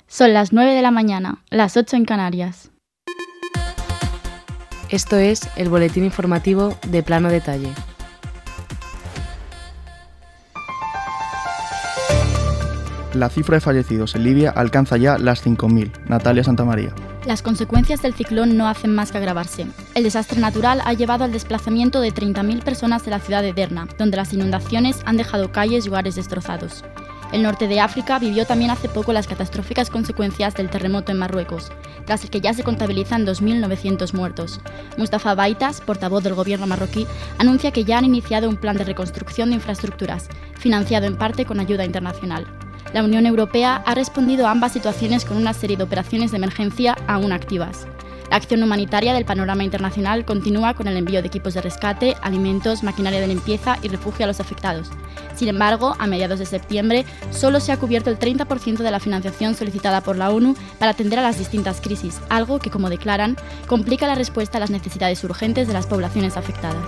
Son las 9 de la mañana, las 8 en Canarias. Esto es el boletín informativo de Plano Detalle. La cifra de fallecidos en Libia alcanza ya las 5.000. Natalia Santamaría. Las consecuencias del ciclón no hacen más que agravarse. El desastre natural ha llevado al desplazamiento de 30.000 personas de la ciudad de Derna, donde las inundaciones han dejado calles y hogares destrozados. El norte de África vivió también hace poco las catastróficas consecuencias del terremoto en Marruecos, tras el que ya se contabilizan 2.900 muertos. Mustafa Baitas, portavoz del gobierno marroquí, anuncia que ya han iniciado un plan de reconstrucción de infraestructuras, financiado en parte con ayuda internacional. La Unión Europea ha respondido a ambas situaciones con una serie de operaciones de emergencia aún activas. La acción humanitaria del panorama internacional continúa con el envío de equipos de rescate, alimentos, maquinaria de limpieza y refugio a los afectados. Sin embargo, a mediados de septiembre, solo se ha cubierto el 30% de la financiación solicitada por la ONU para atender a las distintas crisis, algo que, como declaran, complica la respuesta a las necesidades urgentes de las poblaciones afectadas.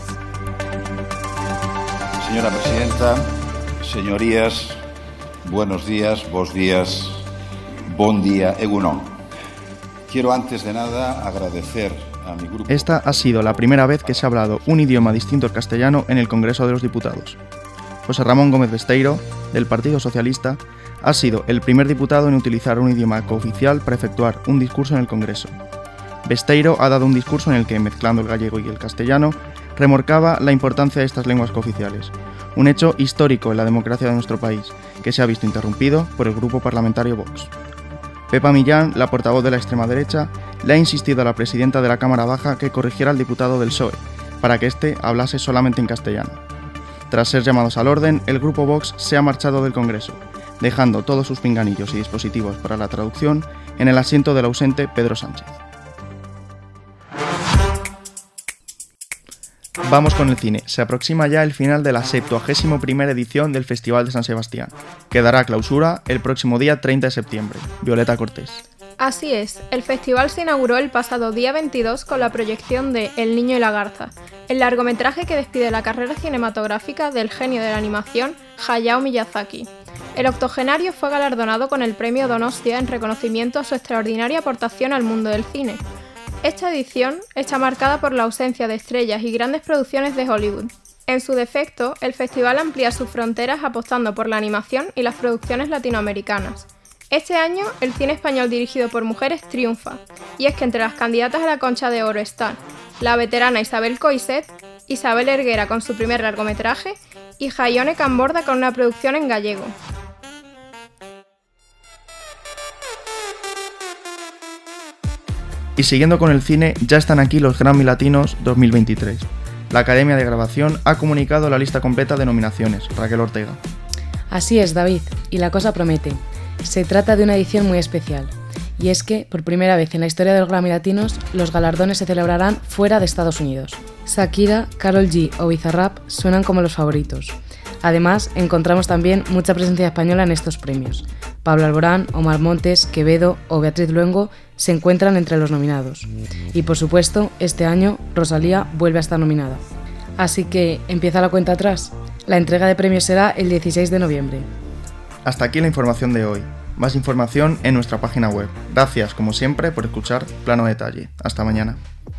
Señora presidenta, señorías, buenos días, bos días, bon día, egunon. Quiero antes de nada agradecer a mi grupo. Esta ha sido la primera vez que se ha hablado un idioma distinto al castellano en el Congreso de los Diputados. José Ramón Gómez Besteiro, del Partido Socialista, ha sido el primer diputado en utilizar un idioma cooficial para efectuar un discurso en el Congreso. Besteiro ha dado un discurso en el que, mezclando el gallego y el castellano, remorcaba la importancia de estas lenguas cooficiales, un hecho histórico en la democracia de nuestro país, que se ha visto interrumpido por el grupo parlamentario Vox. Pepa Millán, la portavoz de la extrema derecha, le ha insistido a la presidenta de la Cámara Baja que corrigiera al diputado del PSOE, para que éste hablase solamente en castellano. Tras ser llamados al orden, el grupo Vox se ha marchado del Congreso, dejando todos sus pinganillos y dispositivos para la traducción en el asiento del ausente Pedro Sánchez. Vamos con el cine. Se aproxima ya el final de la 71ª edición del Festival de San Sebastián, que dará clausura el próximo día 30 de septiembre. Violeta Cortés. Así es, el festival se inauguró el pasado día 22 con la proyección de El niño y la garza, el largometraje que despide la carrera cinematográfica del genio de la animación Hayao Miyazaki. El octogenario fue galardonado con el premio Donostia en reconocimiento a su extraordinaria aportación al mundo del cine. Esta edición está marcada por la ausencia de estrellas y grandes producciones de Hollywood. En su defecto, el festival amplía sus fronteras apostando por la animación y las producciones latinoamericanas. Este año, el cine español dirigido por mujeres triunfa, y es que entre las candidatas a la Concha de Oro están la veterana Isabel Coixet, Isabel Erguera con su primer largometraje y Jaione Camborda con una producción en gallego. Y siguiendo con el cine, ya están aquí los Grammy Latinos 2023. La Academia de Grabación ha comunicado la lista completa de nominaciones. Raquel Ortega. Así es, David, y la cosa promete. Se trata de una edición muy especial. Y es que, por primera vez en la historia de los Grammy Latinos, los galardones se celebrarán fuera de Estados Unidos. Shakira, Karol G o Bizarrap suenan como los favoritos. Además, encontramos también mucha presencia española en estos premios. Pablo Alborán, Omar Montes, Quevedo o Beatriz Luengo se encuentran entre los nominados. Y por supuesto, este año Rosalía vuelve a estar nominada. Así que, ¿empieza la cuenta atrás? La entrega de premios será el 16 de noviembre. Hasta aquí la información de hoy. Más información en nuestra página web. Gracias, como siempre, por escuchar Plano Detalle. Hasta mañana.